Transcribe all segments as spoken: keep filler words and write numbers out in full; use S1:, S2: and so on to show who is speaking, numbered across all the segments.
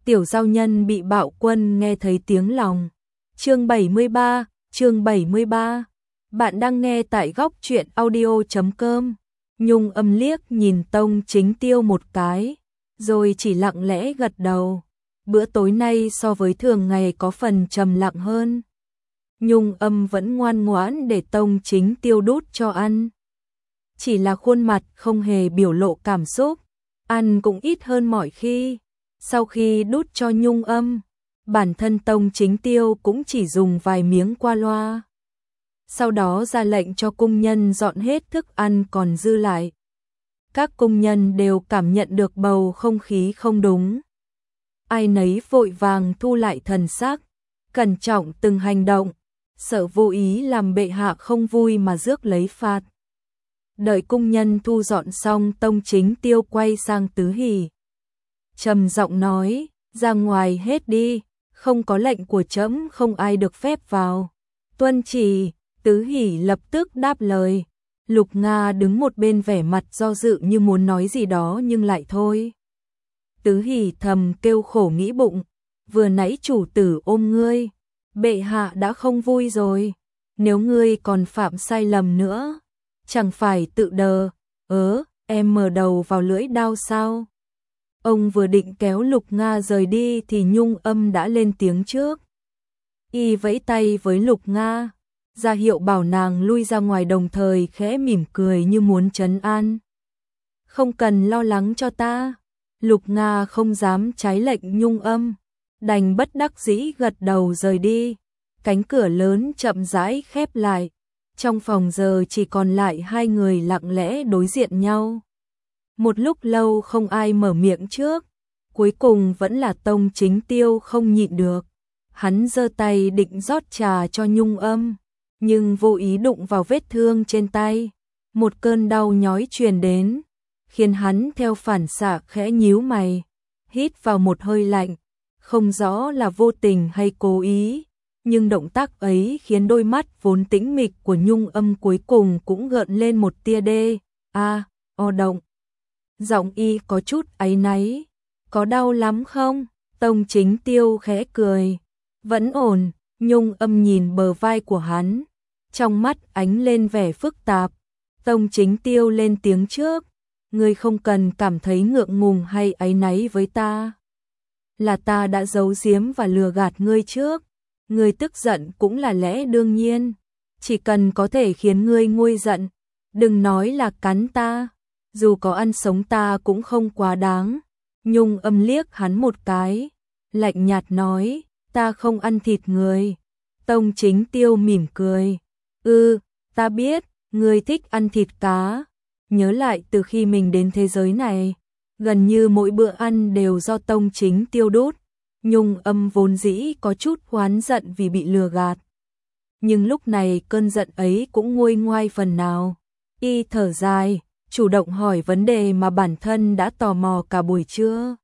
S1: Tiểu giao nhân bị bạo quân nghe thấy tiếng lòng. Chương bảy mươi ba, chương bảy mươi ba. Bạn đang nghe tại góc truyện audio chấm com. Nhung Âm liếc nhìn Tông Chính Tiêu một cái, rồi chỉ lặng lẽ gật đầu. Bữa tối nay so với thường ngày có phần trầm lặng hơn. Nhung Âm vẫn ngoan ngoãn để Tông Chính Tiêu đút cho ăn. Chỉ là khuôn mặt không hề biểu lộ cảm xúc, ăn cũng ít hơn mọi khi. Sau khi đút cho Nhung Âm, bản thân Tông Chính Tiêu cũng chỉ dùng vài miếng qua loa. Sau đó ra lệnh cho cung nhân dọn hết thức ăn còn dư lại. Các cung nhân đều cảm nhận được bầu không khí không đúng. Ai nấy vội vàng thu lại thần sắc, cẩn trọng từng hành động, sợ vô ý làm bệ hạ không vui mà rước lấy phạt. Đợi cung nhân thu dọn xong, Tông Chính Tiêu quay sang Tứ Hỷ, trầm giọng nói, ra ngoài hết đi, không có lệnh của trẫm không ai được phép vào. Tuân chỉ. Tứ Hỷ lập tức đáp lời. Lục Nga đứng một bên vẻ mặt do dự như muốn nói gì đó nhưng lại thôi. Tứ Hỷ thầm kêu khổ nghĩ bụng, vừa nãy chủ tử ôm ngươi, bệ hạ đã không vui rồi, nếu ngươi còn phạm sai lầm nữa, chẳng phải tự đờ, ớ, em mở đầu vào lưỡi đao sao? Ông vừa định kéo Lục Nga rời đi thì Nhung Âm đã lên tiếng trước. Y vẫy tay với Lục Nga, ra hiệu bảo nàng lui ra ngoài, đồng thời khẽ mỉm cười như muốn trấn an. Không cần lo lắng cho ta. Lục Nga không dám trái lệnh Nhung Âm, đành bất đắc dĩ gật đầu rời đi. Cánh cửa lớn chậm rãi khép lại. Trong phòng giờ chỉ còn lại hai người lặng lẽ đối diện nhau. Một lúc lâu không ai mở miệng trước, cuối cùng vẫn là Tông Chính Tiêu không nhịn được. Hắn giơ tay định rót trà cho Nhung Âm, nhưng vô ý đụng vào vết thương trên tay. Một cơn đau nhói truyền đến, khiến hắn theo phản xạ khẽ nhíu mày, hít vào một hơi lạnh, không rõ là vô tình hay cố ý, nhưng động tác ấy khiến đôi mắt vốn tĩnh mịch của Nhung Âm cuối cùng cũng gợn lên một tia đê, a, o động. Giọng y có chút áy náy, có đau lắm không? Tông Chính Tiêu khẽ cười, vẫn ổn. Nhung Âm nhìn bờ vai của hắn, trong mắt ánh lên vẻ phức tạp. Tông Chính Tiêu lên tiếng trước, ngươi không cần cảm thấy ngượng ngùng hay áy náy với ta. Là ta đã giấu giếm và lừa gạt ngươi trước, ngươi tức giận cũng là lẽ đương nhiên, chỉ cần có thể khiến ngươi nguôi giận, đừng nói là cắn ta, dù có ăn sống ta cũng không quá đáng. Nhung Âm liếc hắn một cái, lạnh nhạt nói, ta không ăn thịt người. Tông Chính Tiêu mỉm cười, ư, ừ, ta biết, ngươi thích ăn thịt cá. Nhớ lại từ khi mình đến thế giới này, gần như mỗi bữa ăn đều do Tông Chính Tiêu đút. Nhung Âm vốn dĩ có chút oán giận vì bị lừa gạt, nhưng lúc này cơn giận ấy cũng nguôi ngoai phần nào. Y thở dài, chủ động hỏi vấn đề mà bản thân đã tò mò cả buổi trưa.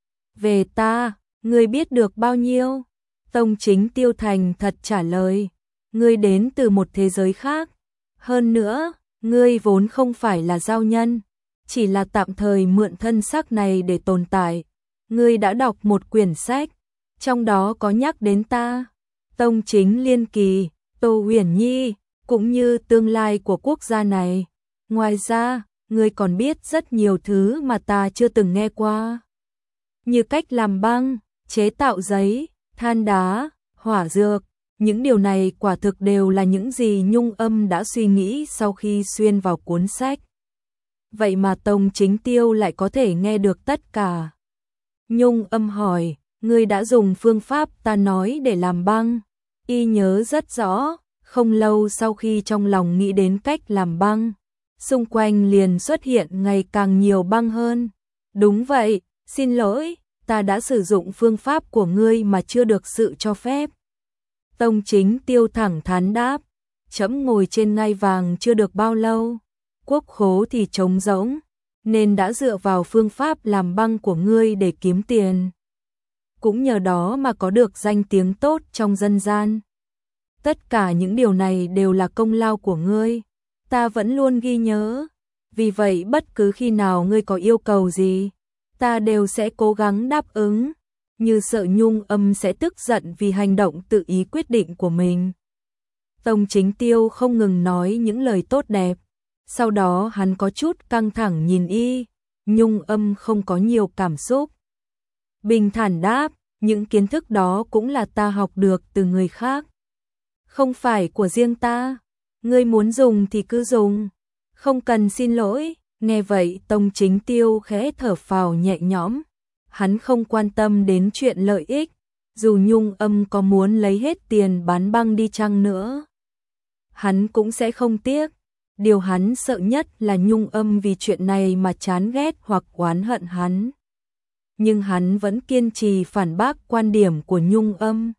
S1: Về ta, ngươi biết được bao nhiêu? Tông Chính Tiêu thành thật trả lời, ngươi đến từ một thế giới khác. Hơn nữa, ngươi vốn không phải là giao nhân, chỉ là tạm thời mượn thân xác này để tồn tại. Ngươi đã đọc một quyển sách, trong đó có nhắc đến ta, Tông Chính Liên Kỳ, Tô Huyền Nhi, cũng như tương lai của quốc gia này. Ngoài ra, ngươi còn biết rất nhiều thứ mà ta chưa từng nghe qua, như cách làm băng, chế tạo giấy, than đá, hỏa dược. Những điều này quả thực đều là những gì Nhung Âm đã suy nghĩ sau khi xuyên vào cuốn sách. Vậy mà Tông Chính Tiêu lại có thể nghe được tất cả. Nhung Âm hỏi, ngươi đã dùng phương pháp ta nói để làm băng? Y nhớ rất rõ, không lâu sau khi trong lòng nghĩ đến cách làm băng, xung quanh liền xuất hiện ngày càng nhiều băng hơn. Đúng vậy, xin lỗi, ta đã sử dụng phương pháp của ngươi mà chưa được sự cho phép. Tông Chính Tiêu thẳng thắn đáp, trẫm ngồi trên ngai vàng chưa được bao lâu, quốc khố thì trống rỗng, nên đã dựa vào phương pháp làm băng của ngươi để kiếm tiền. Cũng nhờ đó mà có được danh tiếng tốt trong dân gian. Tất cả những điều này đều là công lao của ngươi, ta vẫn luôn ghi nhớ. Vì vậy bất cứ khi nào ngươi có yêu cầu gì, ta đều sẽ cố gắng đáp ứng. như sợ Nhung Âm sẽ tức giận vì hành động tự ý quyết định của mình. Tông Chính Tiêu không ngừng nói những lời tốt đẹp, sau đó hắn có chút căng thẳng nhìn y, Nhung Âm không có nhiều cảm xúc. Bình thản đáp, những kiến thức đó cũng là ta học được từ người khác. Không phải của riêng ta, ngươi muốn dùng thì cứ dùng, không cần xin lỗi. Nghe vậy Tông Chính Tiêu khẽ thở phào nhẹ nhõm, hắn không quan tâm đến chuyện lợi ích, dù Nhung Âm có muốn lấy hết tiền bán băng đi chăng nữa. Hắn cũng sẽ không tiếc, điều hắn sợ nhất là Nhung Âm vì chuyện này mà chán ghét hoặc oán hận hắn. Nhưng hắn vẫn kiên trì phản bác quan điểm của Nhung Âm.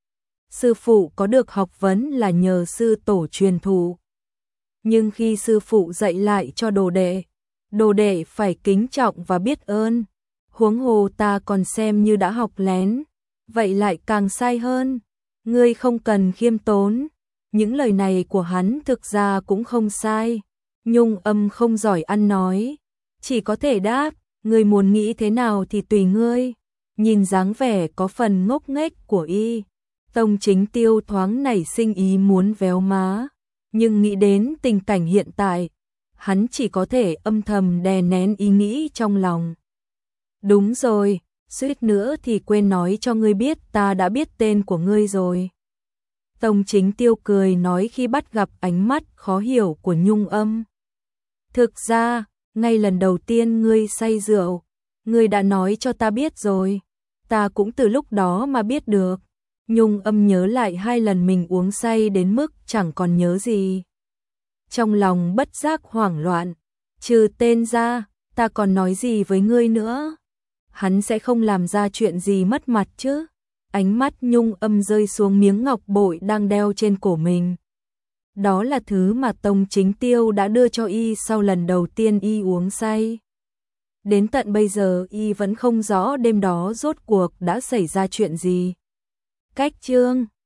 S1: Sư phụ có được học vấn là nhờ sư tổ truyền thụ. Nhưng khi sư phụ dạy lại cho đồ đệ, đồ đệ phải kính trọng và biết ơn. Huống hồ ta còn xem như đã học lén, vậy lại càng sai hơn. Ngươi không cần khiêm tốn. Những lời này của hắn thực ra cũng không sai. Nhung Âm không giỏi ăn nói, chỉ có thể đáp, ngươi muốn nghĩ thế nào thì tùy ngươi. Nhìn dáng vẻ có phần ngốc nghếch của y, Tông Chính Tiêu thoáng nảy sinh ý muốn véo má, nhưng nghĩ đến tình cảnh hiện tại, hắn chỉ có thể âm thầm đè nén ý nghĩ trong lòng. Đúng rồi, suýt nữa thì quên nói cho ngươi biết ta đã biết tên của ngươi rồi. Tông Chính Tiêu cười nói khi bắt gặp ánh mắt khó hiểu của Nhung Âm. Thực ra, ngay lần đầu tiên ngươi say rượu, ngươi đã nói cho ta biết rồi. Ta cũng từ lúc đó mà biết được. Nhung Âm nhớ lại hai lần mình uống say đến mức chẳng còn nhớ gì. Trong lòng bất giác hoảng loạn, trừ tên ra, ta còn nói gì với ngươi nữa? Hắn sẽ không làm ra chuyện gì mất mặt chứ? Ánh mắt Nhung Âm rơi xuống miếng ngọc bội đang đeo trên cổ mình. Đó là thứ mà Tông Chính Tiêu đã đưa cho y sau lần đầu tiên y uống say. Đến tận bây giờ y vẫn không rõ đêm đó rốt cuộc đã xảy ra chuyện gì. Cách chương